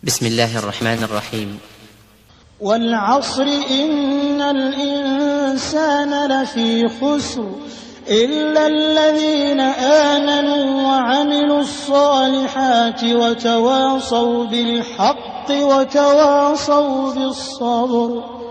بسم الله الرحمن الرحيم. والعصر إن الإنسان لفي خسر إلا الذين آمنوا وعملوا الصالحات وتواصوا بالحق وتواصوا بالصبر.